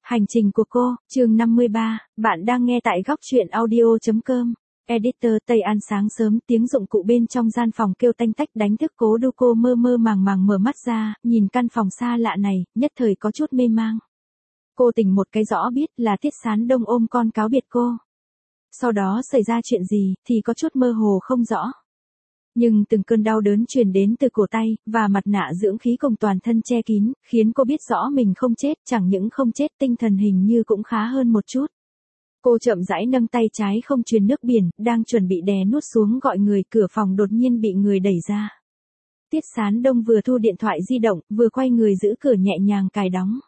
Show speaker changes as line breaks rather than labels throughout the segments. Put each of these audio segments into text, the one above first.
Hành trình của cô, chương 53, bạn đang nghe tại góc truyện audio.com. Editor Tây An. Sáng sớm tiếng dụng cụ bên trong gian phòng kêu tanh tách đánh thức Cố Du. Cô mơ mơ màng màng mở mắt ra, nhìn căn phòng xa lạ này, nhất thời có chút mê mang. Cô tỉnh một cái rõ biết là Tiết Sán Đông ôm con cáo biệt cô. Sau đó xảy ra chuyện gì thì có chút mơ hồ không rõ. Nhưng từng cơn đau đớn truyền đến từ cổ tay, và mặt nạ dưỡng khí cùng toàn thân che kín, khiến cô biết rõ mình không chết, chẳng những không chết, tinh thần hình như cũng khá hơn một chút. Cô chậm rãi nâng tay trái không truyền nước biển, đang chuẩn bị đè nút xuống gọi người, cửa phòng đột nhiên bị người đẩy ra. Tiết Sán Đông vừa thu điện thoại di động, vừa quay người giữ cửa nhẹ nhàng cài đóng.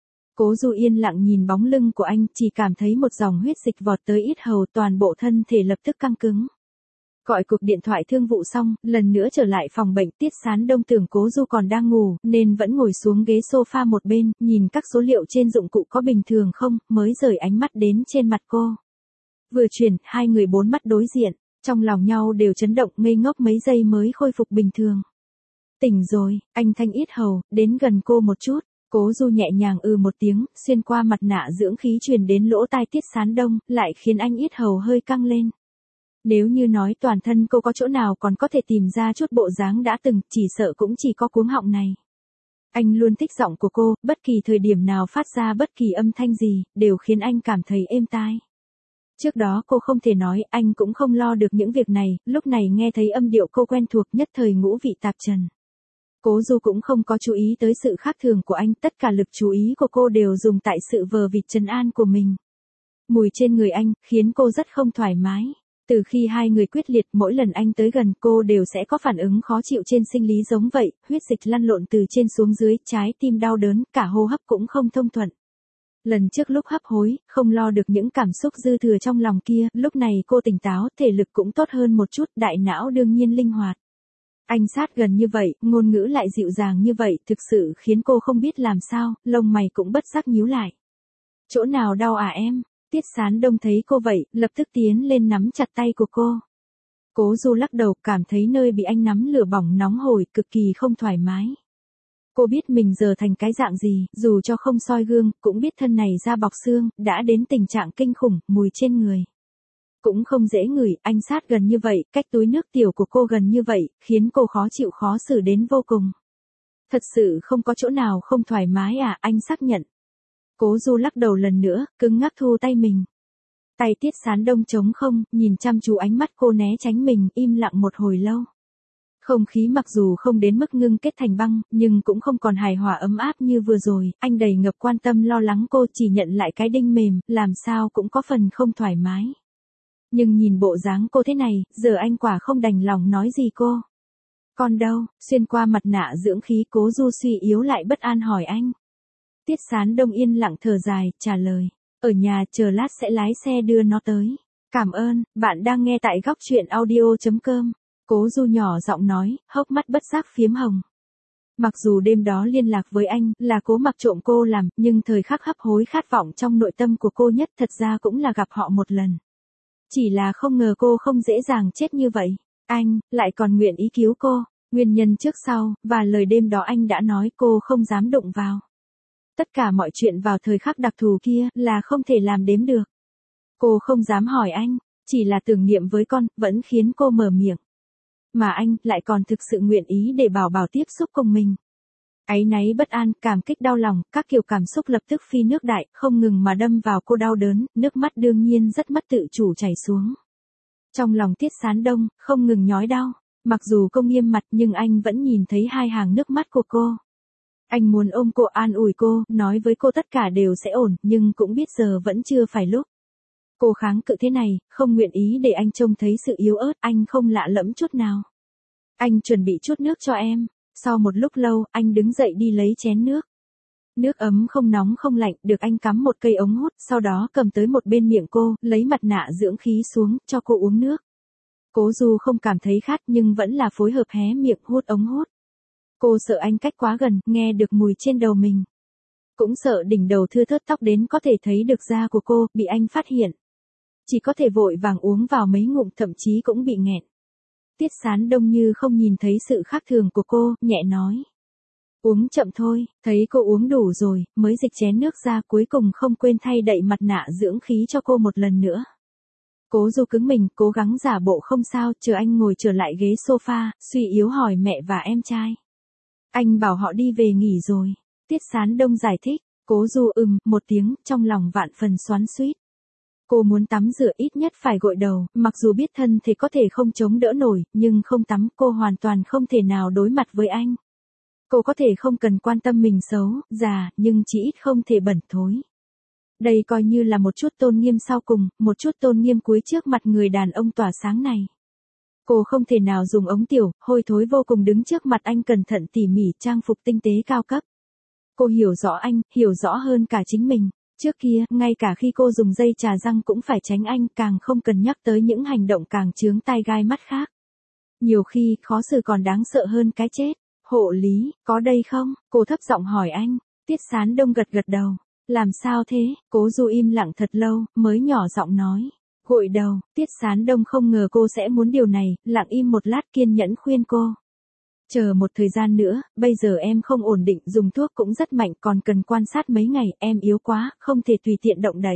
Cố Du yên lặng nhìn bóng lưng của anh, chỉ cảm thấy một dòng huyết dịch vọt tới yết hầu, toàn bộ thân thể lập tức căng cứng. Gọi cuộc điện thoại thương vụ xong, lần nữa trở lại phòng bệnh. Tiết Sán Đông tưởng Cố Du còn đang ngủ, nên vẫn ngồi xuống ghế sofa một bên, nhìn các số liệu trên dụng cụ có bình thường không, mới rời ánh mắt đến trên mặt cô. Vừa chuyển, hai người bốn mắt đối diện, trong lòng nhau đều chấn động, ngây ngốc mấy giây mới khôi phục bình thường. Tỉnh rồi, anh thanh yết hầu, đến gần cô một chút. Cố Du nhẹ nhàng một tiếng, xuyên qua mặt nạ dưỡng khí truyền đến lỗ tai Tiết Sán Đông, lại khiến anh yết hầu hơi căng lên. Nếu như nói toàn thân cô có chỗ nào còn có thể tìm ra chút bộ dáng đã từng, chỉ sợ cũng chỉ có cuống họng này. Anh luôn thích giọng của cô, bất kỳ thời điểm nào phát ra bất kỳ âm thanh gì, đều khiến anh cảm thấy êm tai. Trước đó cô không thể nói, anh cũng không lo được những việc này, lúc này nghe thấy âm điệu cô quen thuộc, nhất thời ngũ vị tạp trần. Cố Du cũng không có chú ý tới sự khác thường của anh, tất cả lực chú ý của cô đều dùng tại sự vờ vịt trấn an của mình. Mùi trên người anh, khiến cô rất không thoải mái. Từ khi hai người quyết liệt, mỗi lần anh tới gần cô đều sẽ có phản ứng khó chịu trên sinh lý giống vậy, huyết dịch lăn lộn từ trên xuống dưới, trái tim đau đớn, cả hô hấp cũng không thông thuận. Lần trước lúc hấp hối, không lo được những cảm xúc dư thừa trong lòng kia, lúc này cô tỉnh táo, thể lực cũng tốt hơn một chút, đại não đương nhiên linh hoạt. Anh sát gần như vậy, ngôn ngữ lại dịu dàng như vậy, thực sự khiến cô không biết làm sao, lông mày cũng bất giác nhíu lại. Chỗ nào đau à em? Tiết Sán Đông thấy cô vậy, lập tức tiến lên nắm chặt tay của cô. Cố Du lắc đầu, cảm thấy nơi bị anh nắm lửa bỏng nóng hổi, cực kỳ không thoải mái. Cô biết mình giờ thành cái dạng gì, dù cho không soi gương, cũng biết thân này da bọc xương, đã đến tình trạng kinh khủng, mùi trên người. Cũng không dễ ngửi, anh sát gần như vậy, cách túi nước tiểu của cô gần như vậy, khiến cô khó chịu khó xử đến vô cùng. Thật sự không có chỗ nào không thoải mái à, anh xác nhận. Cố Du lắc đầu lần nữa, cứng ngắc thu tay mình. Tay Tiết Sán Đông trống không, nhìn chăm chú ánh mắt cô né tránh mình, im lặng một hồi lâu. Không khí mặc dù không đến mức ngưng kết thành băng, nhưng cũng không còn hài hòa ấm áp như vừa rồi, anh đầy ngập quan tâm lo lắng cô, chỉ nhận lại cái đinh mềm, làm sao cũng có phần không thoải mái. Nhưng nhìn bộ dáng cô thế này, giờ anh quả không đành lòng nói gì cô. Còn đâu, xuyên qua mặt nạ dưỡng khí, Cố Du suy yếu lại bất an hỏi anh. Tiết Sán Đông yên lặng thở dài, trả lời. Ở nhà, chờ lát sẽ lái xe đưa nó tới. Cảm ơn, bạn đang nghe tại góc truyện audio.com. Cố Du nhỏ giọng nói, hốc mắt bất giác phiếm hồng. Mặc dù đêm đó liên lạc với anh, là Cố Mặc trộm cô làm, nhưng thời khắc hấp hối khát vọng trong nội tâm của cô nhất thật ra cũng là gặp họ một lần. Chỉ là không ngờ cô không dễ dàng chết như vậy. Anh, lại còn nguyện ý cứu cô. Nguyên nhân trước sau, và lời đêm đó anh đã nói cô không dám đụng vào. Tất cả mọi chuyện vào thời khắc đặc thù kia là không thể làm đếm được. Cô không dám hỏi anh, chỉ là tưởng niệm với con, vẫn khiến cô mở miệng. Mà anh lại còn thực sự nguyện ý để bảo bảo tiếp xúc cùng mình. Áy náy bất an, cảm kích đau lòng, các kiểu cảm xúc lập tức phi nước đại, không ngừng mà đâm vào cô đau đớn, nước mắt đương nhiên rất mất tự chủ chảy xuống. Trong lòng Tiết Sán Đông, không ngừng nhói đau, mặc dù cô nghiêm mặt nhưng anh vẫn nhìn thấy hai hàng nước mắt của cô. Anh muốn ôm cô an ủi cô, nói với cô tất cả đều sẽ ổn, nhưng cũng biết giờ vẫn chưa phải lúc. Cô kháng cự thế này, không nguyện ý để anh trông thấy sự yếu ớt, anh không lạ lẫm chút nào. Anh chuẩn bị chút nước cho em. Sau một lúc lâu, anh đứng dậy đi lấy chén nước. Nước ấm không nóng không lạnh, được anh cắm một cây ống hút, sau đó cầm tới một bên miệng cô, lấy mặt nạ dưỡng khí xuống, cho cô uống nước. Cố Du không cảm thấy khát nhưng vẫn là phối hợp hé miệng hút ống hút. Cô sợ anh cách quá gần, nghe được mùi trên đầu mình. Cũng sợ đỉnh đầu thưa thớt tóc đến có thể thấy được da của cô, bị anh phát hiện. Chỉ có thể vội vàng uống vào mấy ngụm, thậm chí cũng bị nghẹn. Tiết Sán Đông như không nhìn thấy sự khác thường của cô, nhẹ nói. Uống chậm thôi, thấy cô uống đủ rồi, mới dịch chén nước ra, cuối cùng không quên thay đậy mặt nạ dưỡng khí cho cô một lần nữa. Cố Du cứng mình, cố gắng giả bộ không sao, chờ anh ngồi trở lại ghế sofa, suy yếu hỏi mẹ và em trai. Anh bảo họ đi về nghỉ rồi. Tiết Sán Đông giải thích, Cố Du một tiếng, trong lòng vạn phần xoắn xuýt. Cô muốn tắm rửa ít nhất phải gội đầu, mặc dù biết thân thể có thể không chống đỡ nổi, nhưng không tắm cô hoàn toàn không thể nào đối mặt với anh. Cô có thể không cần quan tâm mình xấu, già, nhưng chỉ ít không thể bẩn thối. Đây coi như là một chút tôn nghiêm sau cùng, một chút tôn nghiêm cuối trước mặt người đàn ông tỏa sáng này. Cô không thể nào dùng ống tiểu, hôi thối vô cùng đứng trước mặt anh cẩn thận tỉ mỉ trang phục tinh tế cao cấp. Cô hiểu rõ anh, hiểu rõ hơn cả chính mình. Trước kia, ngay cả khi cô dùng dây trà răng cũng phải tránh anh, càng không cần nhắc tới những hành động càng chướng tai gai mắt khác. Nhiều khi, khó xử còn đáng sợ hơn cái chết. Hộ lý, có đây không? Cô thấp giọng hỏi anh. Tiết Sán Đông gật gật đầu. Làm sao thế? Cố Du im lặng thật lâu, mới nhỏ giọng nói. Gội đầu, Tiết Sán Đông không ngờ cô sẽ muốn điều này, lặng im một lát kiên nhẫn khuyên cô. Chờ một thời gian nữa, bây giờ em không ổn định, dùng thuốc cũng rất mạnh, còn cần quan sát mấy ngày, em yếu quá, không thể tùy tiện động đậy.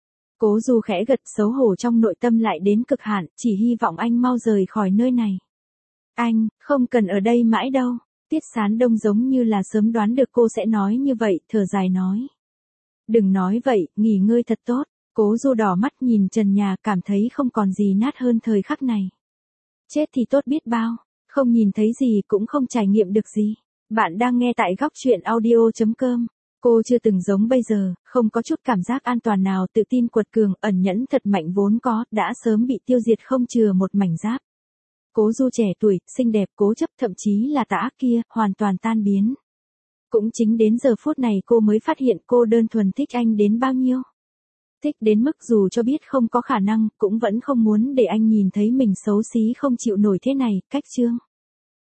Cố Du khẽ gật, xấu hổ trong nội tâm lại đến cực hạn, chỉ hy vọng anh mau rời khỏi nơi này. Anh, không cần ở đây mãi đâu. Tiết Sán Đông giống như là sớm đoán được cô sẽ nói như vậy, thở dài nói. Đừng nói vậy, nghỉ ngơi thật tốt. Cố Du đỏ mắt nhìn trần nhà, cảm thấy không còn gì nát hơn thời khắc này. Chết thì tốt biết bao, không nhìn thấy gì cũng không trải nghiệm được gì. Bạn đang nghe tại góc truyện audio.com. Cô chưa từng giống bây giờ, không có chút cảm giác an toàn nào, tự tin quật cường, ẩn nhẫn thật mạnh vốn có, đã sớm bị tiêu diệt không chừa một mảnh giáp. Cố Du trẻ tuổi, xinh đẹp, cố chấp, thậm chí là tà ác kia, hoàn toàn tan biến. Cũng chính đến giờ phút này cô mới phát hiện cô đơn thuần thích anh đến bao nhiêu. Thích đến mức dù cho biết không có khả năng, cũng vẫn không muốn để anh nhìn thấy mình xấu xí không chịu nổi thế này. Cách chương.